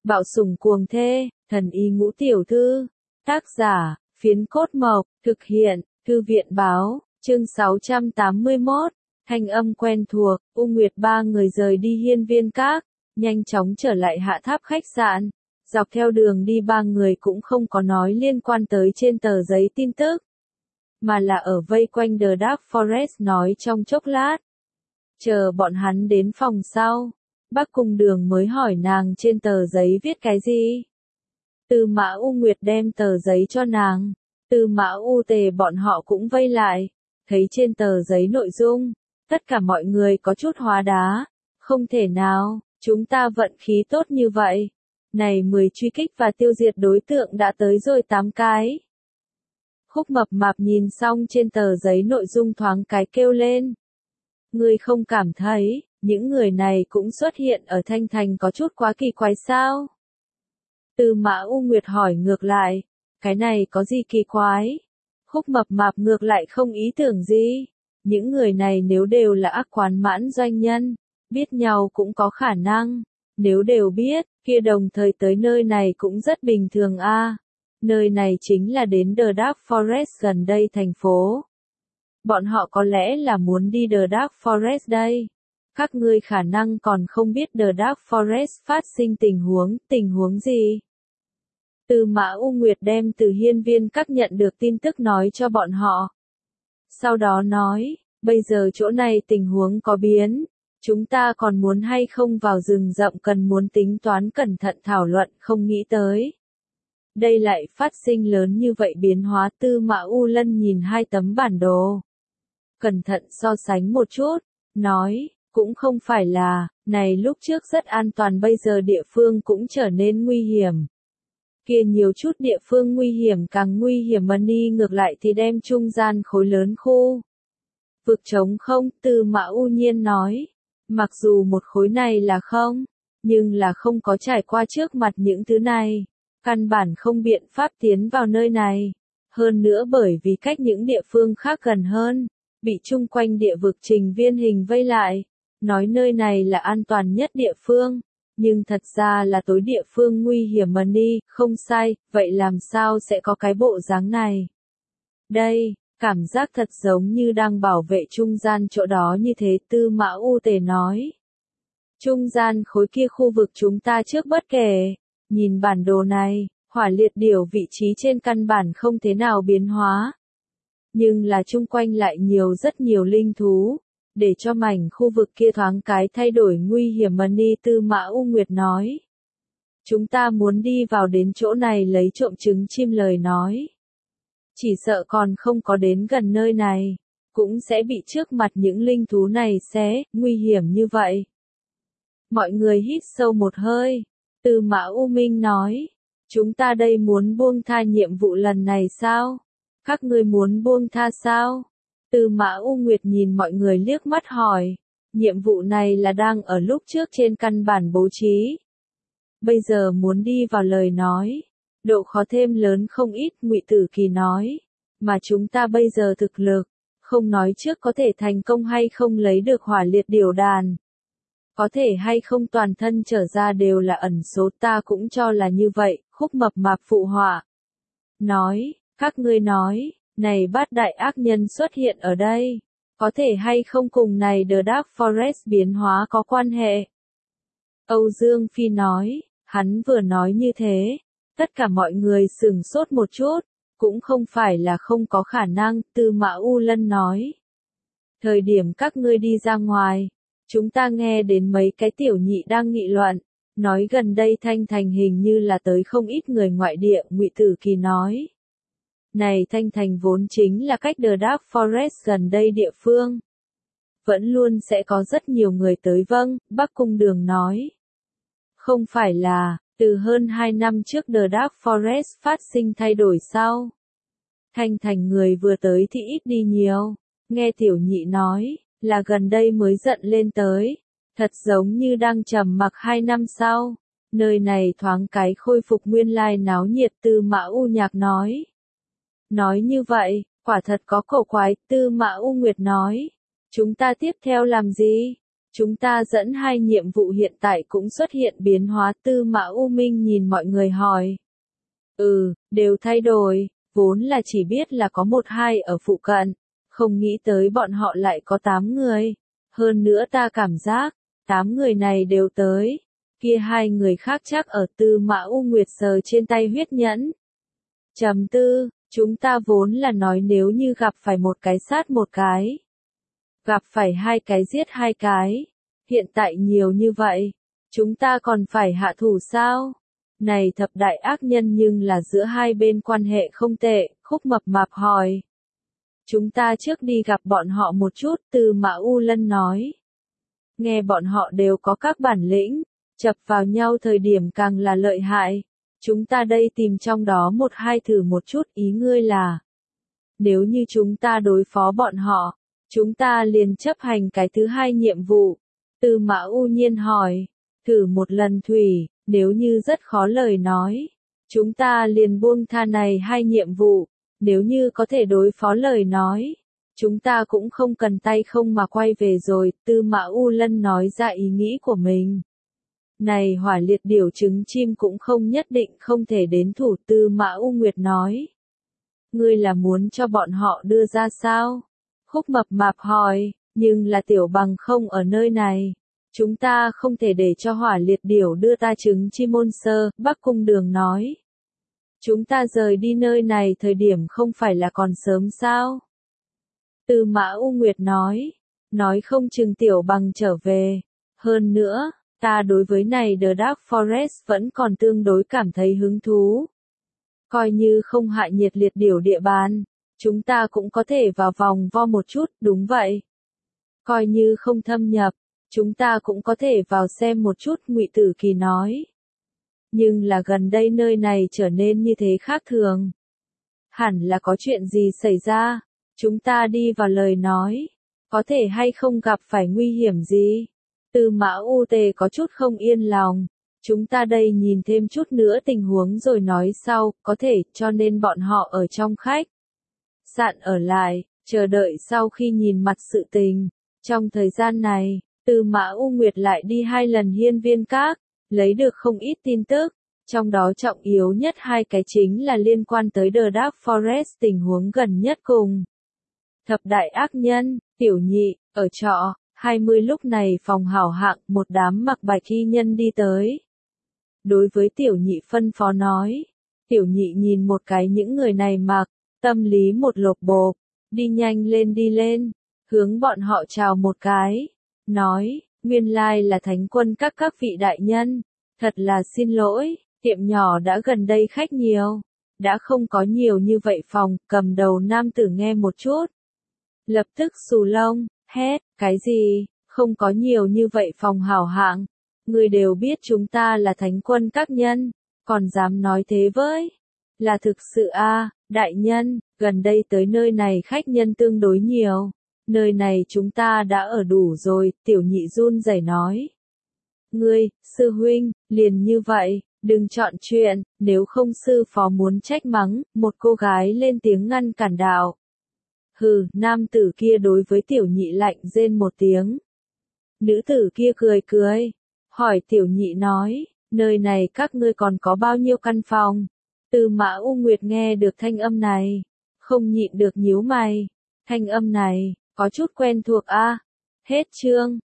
Bạo sủng cuồng thê, thần y ngũ tiểu thư. Tác giả, Phiến Cốt Mộc, thực hiện, Thư viện báo, chương 681, thanh âm quen thuộc, U Nguyệt ba người rời đi Hiên Viên Các, nhanh chóng trở lại Hạ Tháp khách sạn. Dọc theo đường đi ba người cũng không có nói liên quan tới trên tờ giấy tin tức, mà là ở vây quanh The Dark Forest nói trong chốc lát. Chờ bọn hắn đến phòng sau, Bắc Cung Đường mới hỏi nàng trên tờ giấy viết cái gì. Tư Mã U Nguyệt đem tờ giấy cho nàng, Tư Mã U Tề bọn họ cũng vây lại, thấy trên tờ giấy nội dung, tất cả mọi người có chút hóa đá, không thể nào, chúng ta vận khí tốt như vậy. Này 10 truy kích và tiêu diệt đối tượng đã tới rồi 8 cái. Khúc Mập Mạp nhìn xong trên tờ giấy nội dung thoáng cái kêu lên. Ngươi không cảm thấy, những người này cũng xuất hiện ở Thanh Thành có chút quá kỳ quái sao? Tư Mã U Nguyệt hỏi ngược lại, cái này có gì kỳ quái? Khúc Mập Mạp ngược lại không ý tưởng gì. Những người này nếu đều là ác quán mãn doanh nhân, biết nhau cũng có khả năng. Nếu đều biết, kia đồng thời tới nơi này cũng rất bình thường a. Nơi này chính là đến The Dark Forest gần đây thành phố. Bọn họ có lẽ là muốn đi The Dark Forest đây. Các ngươi khả năng còn không biết The Dark Forest phát sinh tình huống gì. Tư Mã U Nguyệt đem từ Hiên Viên Các nhận được tin tức nói cho bọn họ. Sau đó nói, bây giờ chỗ này tình huống có biến. Chúng ta còn muốn hay không vào rừng rậm cần muốn tính toán cẩn thận thảo luận không nghĩ tới. Đây lại phát sinh lớn như vậy biến hóa. Tư Mã U Lân nhìn hai tấm bản đồ. Cẩn thận so sánh một chút, nói, cũng không phải là, này lúc trước rất an toàn bây giờ địa phương cũng trở nên nguy hiểm. Kia nhiều chút địa phương nguy hiểm càng nguy hiểm Money ngược lại thì đem trung gian khối lớn khu. Vực trống không, Tư Mã U Nhiên nói. Mặc dù một khối này là không, nhưng là không có trải qua trước mặt những thứ này. Căn bản không biện pháp tiến vào nơi này. Hơn nữa bởi vì cách những địa phương khác gần hơn, bị chung quanh địa vực Trình Viên Hình vây lại. Nói nơi này là an toàn nhất địa phương, nhưng thật ra là tối địa phương nguy hiểm Money, không sai, vậy làm sao sẽ có cái bộ dáng này? Đây. Cảm giác thật giống như đang bảo vệ trung gian chỗ đó như thế. Tư Mã U Tề nói. Trung gian khối kia khu vực chúng ta trước bất kể. Nhìn bản đồ này, hỏa liệt điểu vị trí trên căn bản không thế nào biến hóa. Nhưng là chung quanh lại rất nhiều linh thú. Để cho mảnh khu vực kia thoáng cái thay đổi nguy hiểm Money. Tư Mã U Nguyệt nói. Chúng ta muốn đi vào đến chỗ này lấy trộm trứng chim lời nói. Chỉ sợ còn không có đến gần nơi này, cũng sẽ bị trước mặt những linh thú này xé, nguy hiểm như vậy. Mọi người hít sâu một hơi, Tư Mã U Minh nói, chúng ta đây muốn buông tha nhiệm vụ lần này sao? Các ngươi muốn buông tha sao? Tư Mã U Nguyệt nhìn mọi người liếc mắt hỏi, nhiệm vụ này là đang ở lúc trước trên căn bản bố trí. Bây giờ muốn đi vào lời nói. Độ khó thêm lớn không ít. Ngụy Tử Kỳ nói, mà chúng ta bây giờ thực lực, không nói trước có thể thành công hay không lấy được hỏa liệt điểu đàn. Có thể hay không toàn thân trở ra đều là ẩn số, ta cũng cho là như vậy. Khúc Mập Mạp phụ họa. Nói, các ngươi nói, này bát đại ác nhân xuất hiện ở đây, có thể hay không cùng này The Dark Forest biến hóa có quan hệ. Âu Dương Phi nói, hắn vừa nói như thế. Tất cả mọi người sửng sốt một chút, cũng không phải là không có khả năng. Tư Mã U Lân nói. Thời điểm các ngươi đi ra ngoài, chúng ta nghe đến mấy cái tiểu nhị đang nghị luận, nói gần đây Thanh Thành hình như là tới không ít người ngoại địa. Ngụy Tử Kỳ nói. Này Thanh Thành vốn chính là cách The Dark Forest gần đây địa phương. Vẫn luôn sẽ có rất nhiều người tới. Vâng, Bắc Cung Đường nói. Không phải là. Từ hơn 2 năm trước The Dark Forest phát sinh thay đổi sau. Thanh Thành người vừa tới thì ít đi nhiều. Nghe tiểu nhị nói, là gần đây mới giận lên tới. Thật giống như đang trầm mặc 2 năm sau. Nơi này thoáng cái khôi phục nguyên lai náo nhiệt. Tư Mã U Nhạc nói. Nói như vậy, quả thật có cổ quái. Tư Mã U Nguyệt nói. Chúng ta tiếp theo làm gì? Chúng ta dẫn 2 nhiệm vụ hiện tại cũng xuất hiện biến hóa. Tư Mã U Minh nhìn mọi người hỏi. Đều thay đổi, vốn là chỉ biết là có 1-2 ở phụ cận, không nghĩ tới bọn họ lại có 8 người. Hơn nữa ta cảm giác, 8 người này đều tới. Kia 2 người khác chắc ở. Tư Mã U Nguyệt sờ trên tay huyết nhẫn. Trầm tư, chúng ta vốn là nói nếu như gặp phải một cái sát một cái. Gặp phải 2 cái giết 2 cái. Hiện tại nhiều như vậy, chúng ta còn phải hạ thủ sao? Này thập đại ác nhân nhưng là giữa hai bên quan hệ không tệ, Khúc Mập Mạp hỏi. Chúng ta trước đi gặp bọn họ một chút, Tư Mã U Lân nói. Nghe bọn họ đều có các bản lĩnh, chập vào nhau thời điểm càng là lợi hại. Chúng ta đây tìm trong đó 1-2 thử một chút, ý ngươi là. Nếu như chúng ta đối phó bọn họ, chúng ta liền chấp hành cái thứ 2 nhiệm vụ. Tư Mã U Nhiên hỏi, thử một lần thủy, nếu như rất khó lời nói. Chúng ta liền buông tha này 2 nhiệm vụ, nếu như có thể đối phó lời nói. Chúng ta cũng không cần tay không mà quay về rồi. Tư Mã U Lân nói ra ý nghĩ của mình. Này hỏa liệt điểu trứng chim cũng không nhất định không thể đến thủ. Tư Mã U Nguyệt nói. Ngươi là muốn cho bọn họ đưa ra sao? Khúc Mập Mạp hỏi, nhưng là Tiểu Bằng không ở nơi này. Chúng ta không thể để cho hỏa liệt điểu đưa ta trứng chim môn sơ, Bắc Cung Đường nói. Chúng ta rời đi nơi này thời điểm không phải là còn sớm sao? Tư Mã U Nguyệt nói không chừng Tiểu Bằng trở về. Hơn nữa, ta đối với này The Dark Forest vẫn còn tương đối cảm thấy hứng thú. Coi như không hại nhiệt liệt điểu địa bàn, chúng ta cũng có thể vào vòng vo một chút, đúng vậy. Coi như không thâm nhập, chúng ta cũng có thể vào xem một chút, Ngụy Tử Kỳ nói. Nhưng là gần đây nơi này trở nên như thế khác thường. Hẳn là có chuyện gì xảy ra, chúng ta đi vào lời nói. Có thể hay không gặp phải nguy hiểm gì? Tư Mã U Tề có chút không yên lòng. Chúng ta đây nhìn thêm chút nữa tình huống rồi nói sau, có thể, cho nên bọn họ ở trong khách sạn ở lại, chờ đợi sau khi nhìn mặt sự tình. Trong thời gian này, Tư Mã U Nguyệt lại đi 2 lần Hiên Viên Các, lấy được không ít tin tức. Trong đó trọng yếu nhất 2 cái chính là liên quan tới The Dark Forest tình huống gần nhất cùng thập đại ác nhân, Tiểu Nhị, ở trọ, 20 lúc này phòng hảo hạng, một đám mặc bạch y nhân đi tới. Đối với Tiểu Nhị phân phó nói, Tiểu Nhị nhìn một cái những người này mặc, tâm lý một lột bộp, đi nhanh lên đi lên, hướng bọn họ chào một cái, nói, nguyên lai là Thánh Quân các vị đại nhân, thật là xin lỗi, tiệm nhỏ đã gần đây khách nhiều, đã không có nhiều như vậy phòng. Cầm đầu nam tử nghe một chút, lập tức xù lông, hét, cái gì, không có nhiều như vậy phòng hảo hạng, người đều biết chúng ta là Thánh Quân các nhân, còn dám nói thế với, là thực sự a, đại nhân, gần đây tới nơi này khách nhân tương đối nhiều, nơi này chúng ta đã ở đủ rồi. Tiểu Nhị run rẩy nói. Ngươi, sư huynh, liền như vậy, đừng chọn chuyện, nếu không sư phó muốn trách mắng. Một cô gái lên tiếng ngăn cản đạo. Hừ, nam tử kia đối với Tiểu Nhị lạnh rên một tiếng. Nữ tử kia cười cười, hỏi Tiểu Nhị nói, nơi này các ngươi còn có bao nhiêu căn phòng? Tư Mã U Nguyệt nghe được thanh âm này, không nhịn được nhíu mày. Thanh âm này, có chút quen thuộc a. Hết chương.